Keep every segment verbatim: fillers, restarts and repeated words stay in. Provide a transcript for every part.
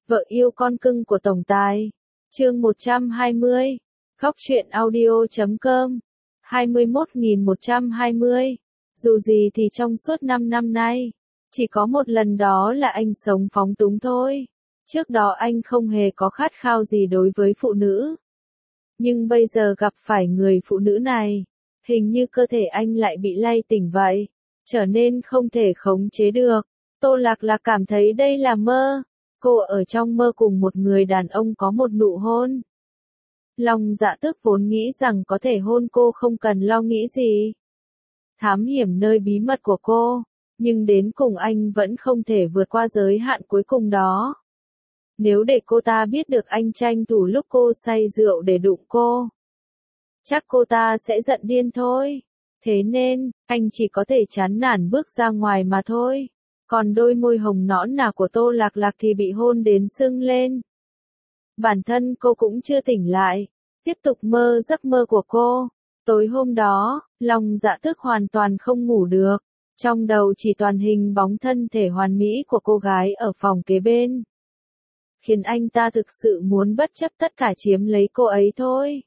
Vợ yêu con cưng của tổng tài. Chương một trăm hai mươi. Khóc chuyện audio chấm com. hai mươi mốt nghìn một trăm hai mươi. Dù gì thì trong suốt năm năm nay, chỉ có một lần đó là anh sống phóng túng thôi. Trước đó anh không hề có khát khao gì đối với phụ nữ. Nhưng bây giờ gặp phải người phụ nữ này, hình như cơ thể anh lại bị lay tỉnh vậy, trở nên không thể khống chế được. Tô Lạc Lạc cảm thấy đây là mơ. Cô ở trong mơ cùng một người đàn ông có một nụ hôn. Long Dạ Tước vốn nghĩ rằng có thể hôn cô không cần lo nghĩ gì. Thám hiểm nơi bí mật của cô, nhưng đến cùng anh vẫn không thể vượt qua giới hạn cuối cùng đó. Nếu để cô ta biết được anh tranh thủ lúc cô say rượu để đụng cô, chắc cô ta sẽ giận điên thôi. Thế nên, anh chỉ có thể chán nản bước ra ngoài mà thôi. Còn đôi môi hồng nõn nà của Tô Lạc Lạc thì bị hôn đến sưng lên. Bản thân cô cũng chưa tỉnh lại, tiếp tục mơ giấc mơ của cô. Tối hôm đó, Long Dạ Tước hoàn toàn không ngủ được. Trong đầu chỉ toàn hình bóng thân thể hoàn mỹ của cô gái ở phòng kế bên. Khiến anh ta thực sự muốn bất chấp tất cả chiếm lấy cô ấy thôi.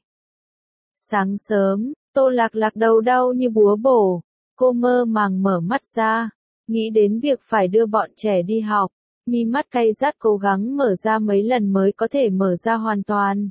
Sáng sớm, Tô Lạc Lạc đầu đau như búa bổ. Cô mơ màng mở mắt ra, nghĩ đến việc phải đưa bọn trẻ đi học. Mi mắt cay rát cố gắng mở ra mấy lần mới có thể mở ra hoàn toàn.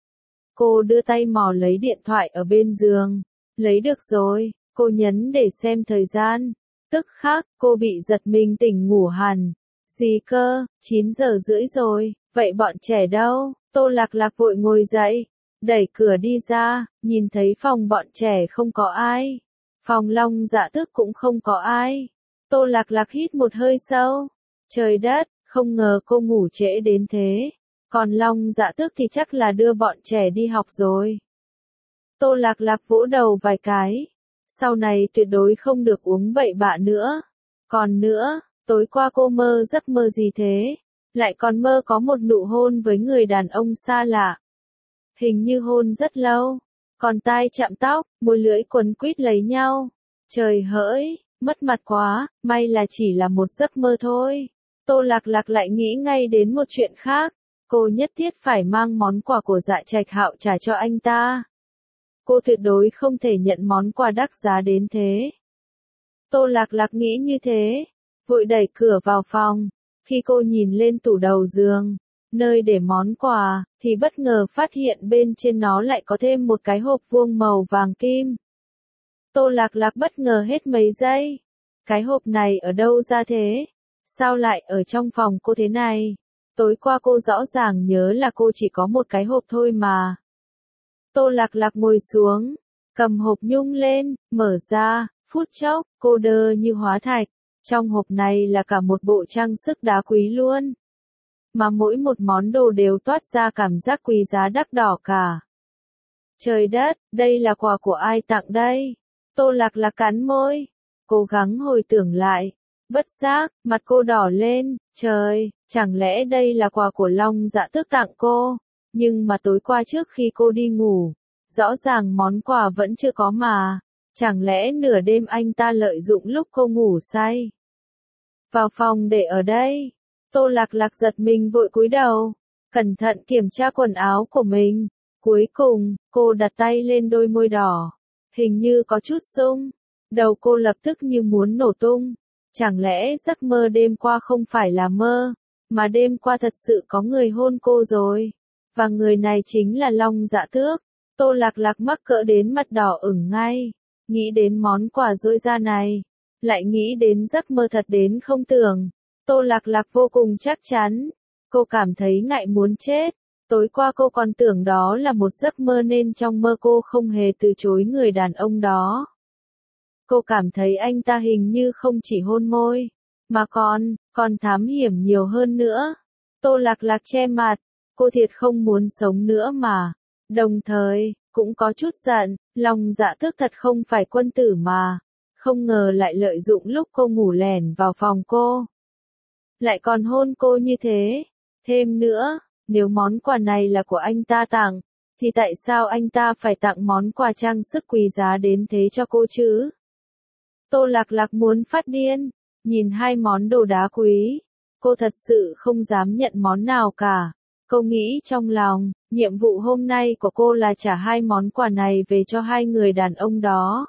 Cô đưa tay mò lấy điện thoại ở bên giường. Lấy được rồi, cô nhấn để xem thời gian. Tức khắc, cô bị giật mình tỉnh ngủ hẳn. Gì cơ, chín giờ rưỡi rồi, vậy bọn trẻ đâu? Tô Lạc Lạc vội ngồi dậy, đẩy cửa đi ra, nhìn thấy phòng bọn trẻ không có ai. Phòng Long Dạ Tước cũng không có ai. Tô Lạc Lạc hít một hơi sâu. Trời đất, không ngờ cô ngủ trễ đến thế. Còn Long Dạ Tước thì chắc là đưa bọn trẻ đi học rồi. Tô Lạc Lạc vỗ đầu vài cái. Sau này tuyệt đối không được uống bậy bạ nữa. Còn nữa, tối qua cô mơ giấc mơ gì thế? Lại còn mơ có một nụ hôn với người đàn ông xa lạ. Hình như hôn rất lâu. Còn tai chạm tóc, môi lưỡi quấn quýt lấy nhau. Trời hỡi, mất mặt quá, may là chỉ là một giấc mơ thôi. Tô Lạc Lạc lại nghĩ ngay đến một chuyện khác. Cô nhất thiết phải mang món quà của Dạ Trạch Hạo trả cho anh ta. Cô tuyệt đối không thể nhận món quà đắt giá đến thế. Tô Lạc Lạc nghĩ như thế, vội đẩy cửa vào phòng. Khi cô nhìn lên tủ đầu giường, nơi để món quà, thì bất ngờ phát hiện bên trên nó lại có thêm một cái hộp vuông màu vàng kim. Tô Lạc Lạc bất ngờ hết mấy giây. Cái hộp này ở đâu ra thế? Sao lại ở trong phòng cô thế này? Tối qua cô rõ ràng nhớ là cô chỉ có một cái hộp thôi mà. Tô Lạc Lạc ngồi xuống, cầm hộp nhung lên, mở ra, phút chốc, cô đơ như hóa thạch. Trong hộp này là cả một bộ trang sức đá quý luôn. Mà mỗi một món đồ đều toát ra cảm giác quý giá đắt đỏ cả. Trời đất, đây là quà của ai tặng đây? Tô Lạc Lạc cắn môi, cố gắng hồi tưởng lại. Bất giác, mặt cô đỏ lên, trời, chẳng lẽ đây là quà của Long Dạ Tước tặng cô? Nhưng mà tối qua trước khi cô đi ngủ, rõ ràng món quà vẫn chưa có mà. Chẳng lẽ nửa đêm anh ta lợi dụng lúc cô ngủ say? Vào phòng để ở đây. Tô Lạc Lạc giật mình vội cúi đầu, cẩn thận kiểm tra quần áo của mình. Cuối cùng, cô đặt tay lên đôi môi đỏ. Hình như có chút sung. Đầu cô lập tức như muốn nổ tung. Chẳng lẽ giấc mơ đêm qua không phải là mơ, mà đêm qua thật sự có người hôn cô rồi. Và người này chính là Long Dạ Tước. Tô Lạc Lạc mắc cỡ đến mặt đỏ ửng ngay. Nghĩ đến món quà dỗi ra này, lại nghĩ đến giấc mơ thật đến không tưởng. Tô Lạc Lạc vô cùng chắc chắn. Cô cảm thấy ngại muốn chết. Tối qua cô còn tưởng đó là một giấc mơ nên trong mơ cô không hề từ chối người đàn ông đó. Cô cảm thấy anh ta hình như không chỉ hôn môi, mà còn, còn thám hiểm nhiều hơn nữa. Tô Lạc Lạc che mặt, cô thiệt không muốn sống nữa mà. Đồng thời, cũng có chút giận, Long Dạ Tước thật không phải quân tử mà. Không ngờ lại lợi dụng lúc cô ngủ lẻn vào phòng cô. Lại còn hôn cô như thế. Thêm nữa, nếu món quà này là của anh ta tặng, thì tại sao anh ta phải tặng món quà trang sức quý giá đến thế cho cô chứ? Tô Lạc Lạc muốn phát điên, nhìn hai món đồ đá quý, Cô thật sự không dám nhận món nào cả. Cô nghĩ trong lòng, nhiệm vụ hôm nay của cô là trả hai món quà này về cho hai người đàn ông đó.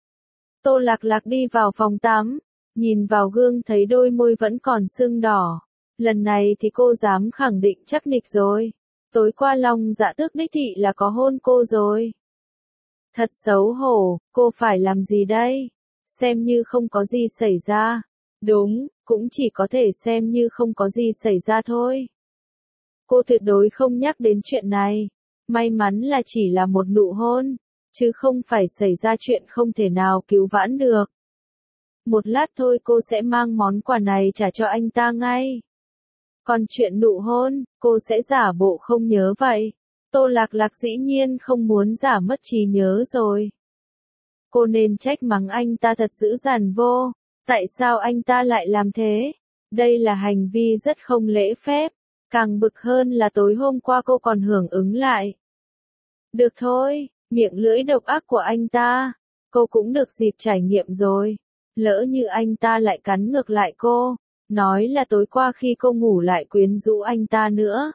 Tô Lạc Lạc đi vào phòng tắm, nhìn vào gương thấy đôi môi vẫn còn sưng đỏ. Lần này thì cô dám khẳng định chắc nịch rồi. Tối qua Long Dạ Tước đích thị là có hôn cô rồi. Thật xấu hổ, cô phải làm gì đây? Xem như không có gì xảy ra. Đúng, cũng chỉ có thể xem như không có gì xảy ra thôi. Cô tuyệt đối không nhắc đến chuyện này. May mắn là chỉ là một nụ hôn, chứ không phải xảy ra chuyện không thể nào cứu vãn được. Một lát thôi cô sẽ mang món quà này trả cho anh ta ngay. Còn chuyện nụ hôn, cô sẽ giả bộ không nhớ vậy. Tô Lạc Lạc dĩ nhiên không muốn giả mất trí nhớ rồi. Cô nên trách mắng anh ta thật dữ dằn vô. Tại sao anh ta lại làm thế? Đây là hành vi rất không lễ phép. Càng bực hơn là tối hôm qua cô còn hưởng ứng lại. Được thôi, miệng lưỡi độc ác của anh ta. Cô cũng được dịp trải nghiệm rồi. Lỡ như anh ta lại cắn ngược lại cô. Nói là tối qua khi cô ngủ lại quyến rũ anh ta nữa.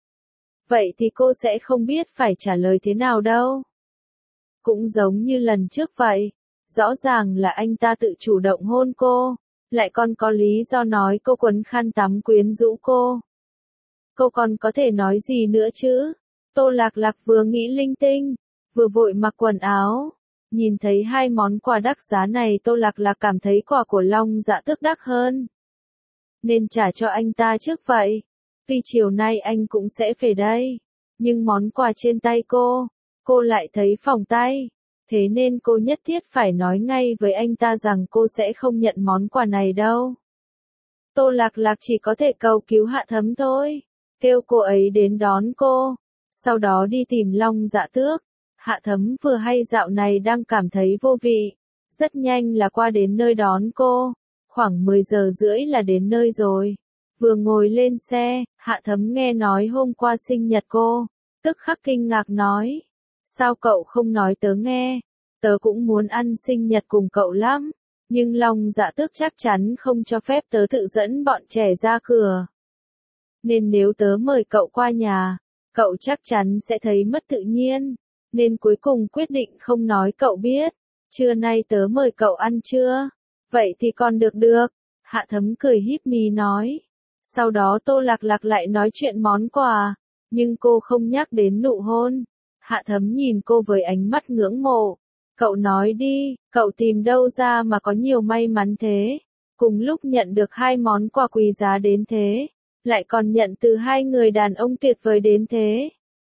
Vậy thì cô sẽ không biết phải trả lời thế nào đâu. Cũng giống như lần trước vậy. Rõ ràng là anh ta tự chủ động hôn cô. Lại còn có lý do nói cô quấn khăn tắm quyến rũ cô. Cô còn có thể nói gì nữa chứ? Tô Lạc Lạc vừa nghĩ linh tinh, vừa vội mặc quần áo. Nhìn thấy hai món quà đắt giá này Tô Lạc Lạc cảm thấy quà của Long Dạ Tước đắt hơn. Nên trả cho anh ta trước vậy. Tuy chiều nay anh cũng sẽ về đây. Nhưng món quà trên tay cô, cô lại thấy phỏng tay. Thế nên cô nhất thiết phải nói ngay với anh ta rằng cô sẽ không nhận món quà này đâu. Tô Lạc Lạc chỉ có thể cầu cứu Hạ Thấm thôi. Kêu cô ấy đến đón cô. Sau đó đi tìm Long Dạ Tước. Hạ Thấm vừa hay dạo này đang cảm thấy vô vị. Rất nhanh là qua đến nơi đón cô. Khoảng mười giờ rưỡi là đến nơi rồi. Vừa ngồi lên xe, Hạ Thấm nghe nói hôm qua sinh nhật cô. Tức khắc kinh ngạc nói. Sao cậu không nói tớ nghe? Tớ cũng muốn ăn sinh nhật cùng cậu lắm. Nhưng Long Dạ Tước chắc chắn không cho phép tớ tự dẫn bọn trẻ ra cửa. Nên nếu tớ mời cậu qua nhà, cậu chắc chắn sẽ thấy mất tự nhiên. Nên cuối cùng quyết định không nói cậu biết. Trưa nay tớ mời cậu ăn trưa. Vậy thì còn được được. Hạ Thấm cười híp mí nói. Sau đó Tô Lạc Lạc lại nói chuyện món quà. Nhưng cô không nhắc đến nụ hôn. Hạ Thấm nhìn cô với ánh mắt ngưỡng mộ. Cậu nói đi, cậu tìm đâu ra mà có nhiều may mắn thế. Cùng lúc nhận được hai món quà quý giá đến thế. Lại còn nhận từ hai người đàn ông tuyệt vời đến thế.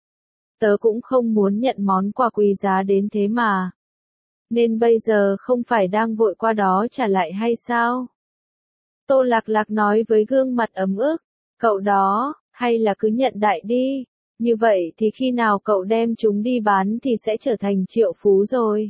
Tớ cũng không muốn nhận món quà quý giá đến thế mà. Nên bây giờ không phải đang vội qua đó trả lại hay sao? Tô Lạc Lạc nói với gương mặt ấm ức. Cậu đó, hay là cứ nhận đại đi. Như vậy thì khi nào cậu đem chúng đi bán thì sẽ trở thành triệu phú rồi.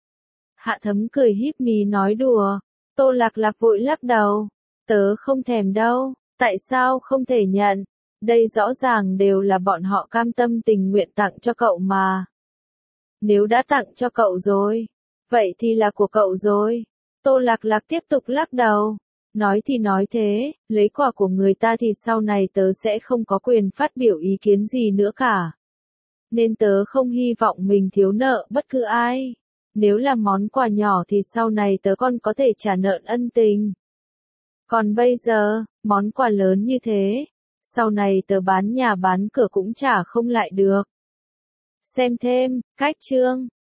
Hạ Thấm cười híp mí nói đùa. Tô Lạc Lạc vội lắc đầu. Tớ không thèm đâu. Tại sao không thể nhận? Đây rõ ràng đều là bọn họ cam tâm tình nguyện tặng cho cậu mà. Nếu đã tặng cho cậu rồi, vậy thì là của cậu rồi. Tô Lạc Lạc tiếp tục lắc đầu. Nói thì nói thế, lấy quà của người ta thì sau này tớ sẽ không có quyền phát biểu ý kiến gì nữa cả. Nên tớ không hy vọng mình thiếu nợ bất cứ ai. Nếu là món quà nhỏ thì sau này tớ còn có thể trả nợ ân tình. Còn bây giờ, món quà lớn như thế, sau này tớ bán nhà bán cửa cũng trả không lại được. Xem thêm, cách chương.